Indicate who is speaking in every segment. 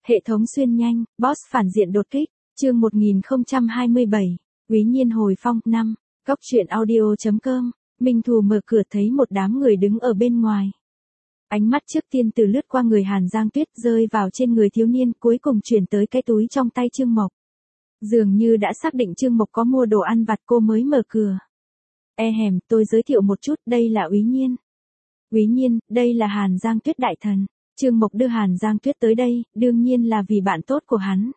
Speaker 1: Hệ thống xuyên nhanh, boss phản diện đột kích, chương 1027, Úy Nhiên hồi phong, 5, Cóc truyện audio.com, Minh Thù mở cửa thấy một đám người đứng ở bên ngoài. Ánh mắt trước tiên từ lướt qua người Hàn Giang Tuyết rơi vào trên người thiếu niên cuối cùng chuyển tới cái túi trong tay Trương Mộc. Dường như đã xác định Trương Mộc có mua đồ ăn vặt cô mới mở cửa. Tôi giới thiệu một chút, đây là Úy Nhiên. Úy Nhiên, đây là Hàn Giang Tuyết đại thần. Trương Mộc đưa Hàn Giang Tuyết tới đây, đương nhiên là vì bạn tốt của hắn.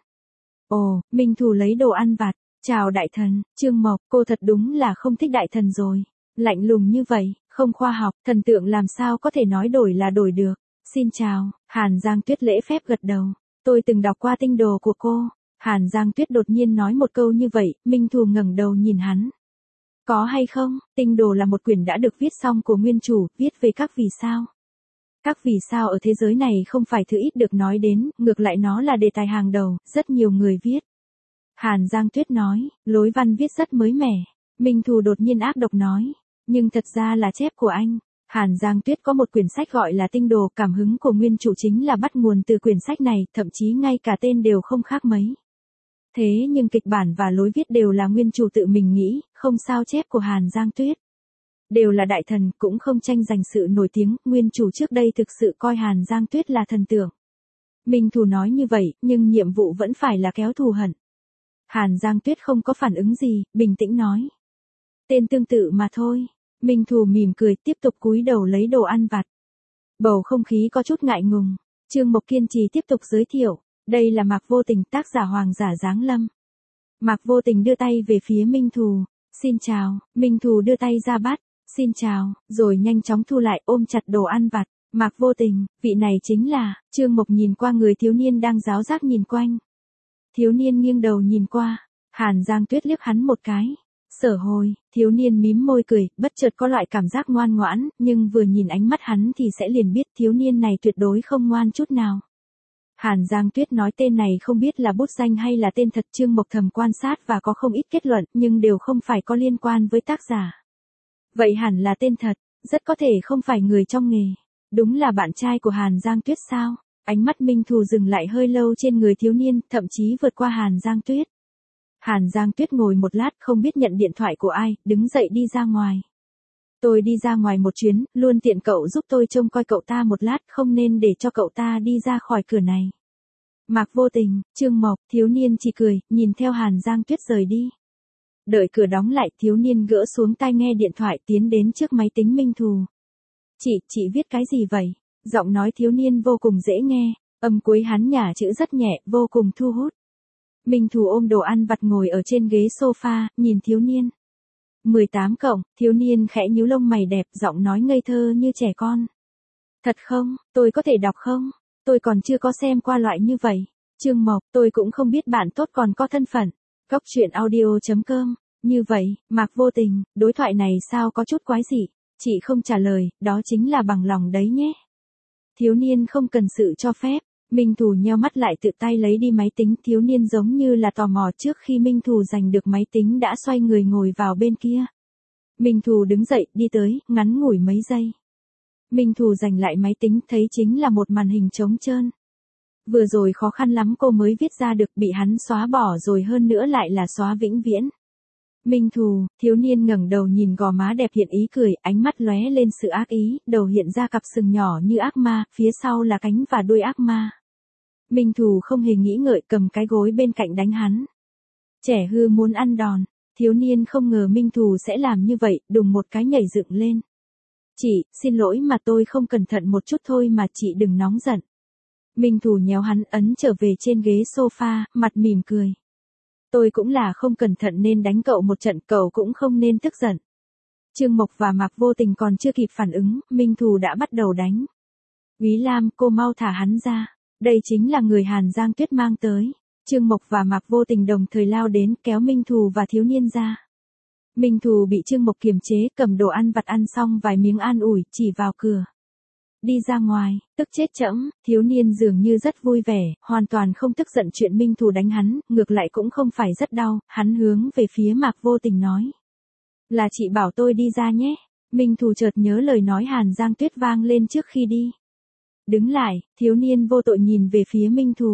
Speaker 1: Ồ, Minh Thù lấy đồ ăn vặt, chào đại thần, Trương Mộc, cô thật đúng là không thích đại thần rồi. Lạnh lùng như vậy, không khoa học, thần tượng làm sao có thể nói đổi là đổi được. Xin chào, Hàn Giang Tuyết lễ phép gật đầu. Tôi từng đọc qua tinh đồ của cô. Hàn Giang Tuyết đột nhiên nói một câu như vậy, Minh Thù ngẩng đầu nhìn hắn. Có hay không, tinh đồ là một quyển đã được viết xong của nguyên chủ, viết về các vì sao. Các vì sao ở thế giới này không phải thứ ít được nói đến, ngược lại nó là đề tài hàng đầu, rất nhiều người viết. Hàn Giang Tuyết nói, lối văn viết rất mới mẻ. Minh Thù đột nhiên ác độc nói, nhưng thật ra là chép của anh. Hàn Giang Tuyết có một quyển sách gọi là Tinh Đồ, cảm hứng của nguyên chủ chính là bắt nguồn từ quyển sách này, thậm chí ngay cả tên đều không khác mấy. Thế nhưng kịch bản và lối viết đều là nguyên chủ tự mình nghĩ, không sao chép của Hàn Giang Tuyết. Đều là đại thần, cũng không tranh giành sự nổi tiếng, nguyên chủ trước đây thực sự coi Hàn Giang Tuyết là thần tượng. Minh Thù nói như vậy, nhưng nhiệm vụ vẫn phải là kéo thù hận. Hàn Giang Tuyết không có phản ứng gì, bình tĩnh nói. Tên tương tự mà thôi. Minh Thù mỉm cười, tiếp tục cúi đầu lấy đồ ăn vặt. Bầu không khí có chút ngại ngùng. Trương Mộc kiên trì tiếp tục giới thiệu. Đây là Mạc Vô Tình, tác giả Hoàng giả Giáng Lâm. Mạc Vô Tình đưa tay về phía Minh Thù. Xin chào, Minh Thù đưa tay ra bắt. Xin chào, rồi nhanh chóng thu lại ôm chặt đồ ăn vặt. Mạc Vô Tình, vị này chính là, Trương Mộc nhìn qua người thiếu niên đang giáo giác nhìn quanh. Thiếu niên nghiêng đầu nhìn qua, Hàn Giang Tuyết liếc hắn một cái. Sở Hồi, thiếu niên mím môi cười, bất chợt có loại cảm giác ngoan ngoãn, nhưng vừa nhìn ánh mắt hắn thì sẽ liền biết thiếu niên này tuyệt đối không ngoan chút nào. Hàn Giang Tuyết nói tên này không biết là bút danh hay là tên thật, Trương Mộc thầm quan sát và có không ít kết luận, nhưng đều không phải có liên quan với tác giả. Vậy hẳn là tên thật, rất có thể không phải người trong nghề. Đúng là bạn trai của Hàn Giang Tuyết sao? Ánh mắt Minh Thù dừng lại hơi lâu trên người thiếu niên, thậm chí vượt qua Hàn Giang Tuyết. Hàn Giang Tuyết ngồi một lát không biết nhận điện thoại của ai, đứng dậy đi ra ngoài. Tôi đi ra ngoài một chuyến, luôn tiện cậu giúp tôi trông coi cậu ta một lát, không nên để cho cậu ta đi ra khỏi cửa này. Mạc Vô Tình, Trương Mộc, thiếu niên chỉ cười, nhìn theo Hàn Giang Tuyết rời đi. Đợi cửa đóng lại, thiếu niên gỡ xuống tai nghe điện thoại tiến đến trước máy tính Minh Thù. Chị viết cái gì vậy? Giọng nói thiếu niên vô cùng dễ nghe, âm cuối hắn nhả chữ rất nhẹ, vô cùng thu hút. Minh Thù ôm đồ ăn vặt ngồi ở trên ghế sofa, nhìn thiếu niên. 18 cộng, thiếu niên khẽ nhíu lông mày đẹp, giọng nói ngây thơ như trẻ con. Thật không, tôi có thể đọc không? Tôi còn chưa có xem qua loại như vậy. Trương Mộc, tôi cũng không biết bạn tốt còn có thân phận. Cóc truyện audio.com, như vậy, Mạc Vô Tình, đối thoại này sao có chút quái dị. Chị không trả lời, đó chính là bằng lòng đấy nhé. Thiếu niên không cần sự cho phép. Minh Thù nheo mắt lại tự tay lấy đi máy tính, thiếu niên giống như là tò mò, trước khi Minh Thù giành được máy tính đã xoay người ngồi vào bên kia. Minh Thù đứng dậy, đi tới, ngắn ngủi mấy giây. Minh Thù giành lại máy tính, thấy chính là một màn hình trống trơn. Vừa rồi khó khăn lắm cô mới viết ra được, bị hắn xóa bỏ rồi, hơn nữa lại là xóa vĩnh viễn. Minh Thù, thiếu niên ngẩng đầu nhìn gò má đẹp hiện ý cười, ánh mắt lóe lên sự ác ý, đầu hiện ra cặp sừng nhỏ như ác ma, phía sau là cánh và đuôi ác ma. Minh Thù không hề nghĩ ngợi, cầm cái gối bên cạnh đánh hắn. Trẻ hư muốn ăn đòn, thiếu niên không ngờ Minh Thù sẽ làm như vậy, đùng một cái nhảy dựng lên. Chị, xin lỗi mà tôi không cẩn thận một chút thôi mà, chị đừng nóng giận. Minh Thù nhéo hắn ấn trở về trên ghế sofa, mặt mỉm cười. Tôi cũng là không cẩn thận nên đánh cậu một trận, cậu cũng không nên tức giận. Trương Mộc và Mạc Vô Tình còn chưa kịp phản ứng, Minh Thù đã bắt đầu đánh. Úy Lam, cô mau thả hắn ra. Đây chính là người Hàn Giang Tuyết mang tới. Trương Mộc và Mạc Vô Tình đồng thời lao đến, kéo Minh Thù và thiếu niên ra. Minh Thù bị Trương Mộc kiềm chế, cầm đồ ăn vặt ăn xong vài miếng an ủi, chỉ vào cửa. Đi ra ngoài, tức chết chẫm, thiếu niên dường như rất vui vẻ, hoàn toàn không tức giận chuyện Minh Thù đánh hắn, ngược lại cũng không phải rất đau, hắn hướng về phía Mạc Vô Tình nói. Là chị bảo tôi đi ra nhé. Minh Thù chợt nhớ lời nói Hàn Giang Tuyết vang lên trước khi đi. Đứng lại, thiếu niên vô tội nhìn về phía Minh Thù.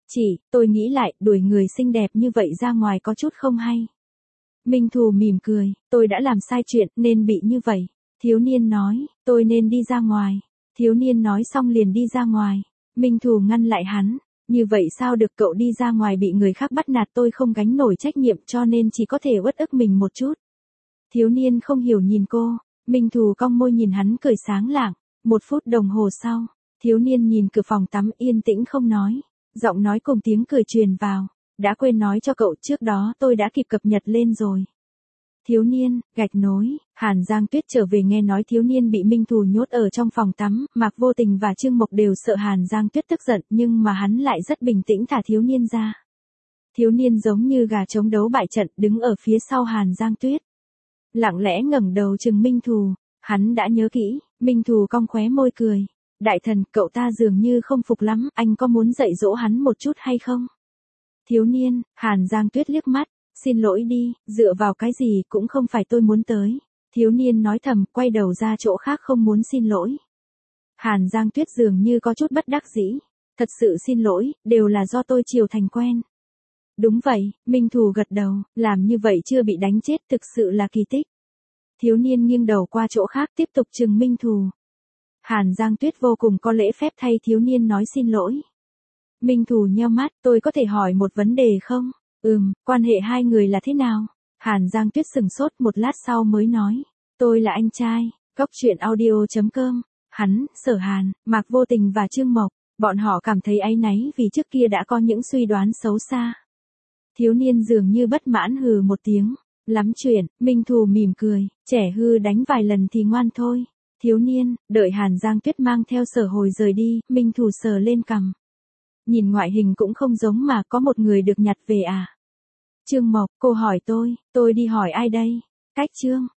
Speaker 1: Tôi nghĩ lại, đuổi người xinh đẹp như vậy ra ngoài có chút không hay. Minh Thù mỉm cười, tôi đã làm sai chuyện nên bị như vậy. Thiếu niên nói, tôi nên đi ra ngoài. Thiếu niên nói xong liền đi ra ngoài. Minh Thù ngăn lại hắn, như vậy sao được, cậu đi ra ngoài bị người khác bắt nạt tôi không gánh nổi trách nhiệm cho nên chỉ có thể uất ức mình một chút. Thiếu niên không hiểu nhìn cô, Minh Thù cong môi nhìn hắn cười sáng lạng. 1 phút đồng hồ sau, thiếu niên nhìn cửa phòng tắm yên tĩnh không nói. Giọng nói cùng tiếng cười truyền vào. Đã quên nói cho cậu, trước đó tôi đã kịp cập nhật lên rồi. Thiếu niên, gạch nối, Hàn Giang Tuyết trở về nghe nói thiếu niên bị Minh Thù nhốt ở trong phòng tắm, Mạc Vô Tình và Trương Mộc đều sợ Hàn Giang Tuyết tức giận nhưng mà hắn lại rất bình tĩnh thả thiếu niên ra. Thiếu niên giống như gà chống đấu bại trận đứng ở phía sau Hàn Giang Tuyết. Lặng lẽ ngẩng đầu chừng Minh Thù, hắn đã nhớ kỹ, Minh Thù cong khóe môi cười. Đại thần, cậu ta dường như không phục lắm, anh có muốn dạy dỗ hắn một chút hay không? Thiếu niên, Hàn Giang Tuyết liếc mắt, xin lỗi đi, dựa vào cái gì cũng không phải tôi muốn tới. Thiếu niên nói thầm, quay đầu ra chỗ khác không muốn xin lỗi. Hàn Giang Tuyết dường như có chút bất đắc dĩ. Thật sự xin lỗi, đều là do tôi chiều thành quen. Đúng vậy, Minh Thù gật đầu, làm như vậy chưa bị đánh chết thực sự là kỳ tích. Thiếu niên nghiêng đầu qua chỗ khác tiếp tục chừng Minh Thù. Hàn Giang Tuyết vô cùng có lễ phép thay thiếu niên nói xin lỗi. Minh Thù nheo mắt, tôi có thể hỏi một vấn đề không? Quan hệ hai người là thế nào? Hàn Giang Tuyết sừng sốt một lát sau mới nói. Tôi là anh trai, Cốc Truyện Audio.com. Hắn, Sở Hàn, Mạc Vô Tình và Trương Mộc, bọn họ cảm thấy áy náy vì trước kia đã có những suy đoán xấu xa. Thiếu niên dường như bất mãn hừ một tiếng. Lắm chuyện, Minh Thù mỉm cười, trẻ hư đánh vài lần thì ngoan thôi. Thiếu niên, đợi Hàn Giang Tuyết mang theo Sở Hồi rời đi, Minh Thù sờ lên cằm. Nhìn ngoại hình cũng không giống mà có một người được nhặt về à. Trương Mộc, cô hỏi tôi đi hỏi ai đây? Cách Trương,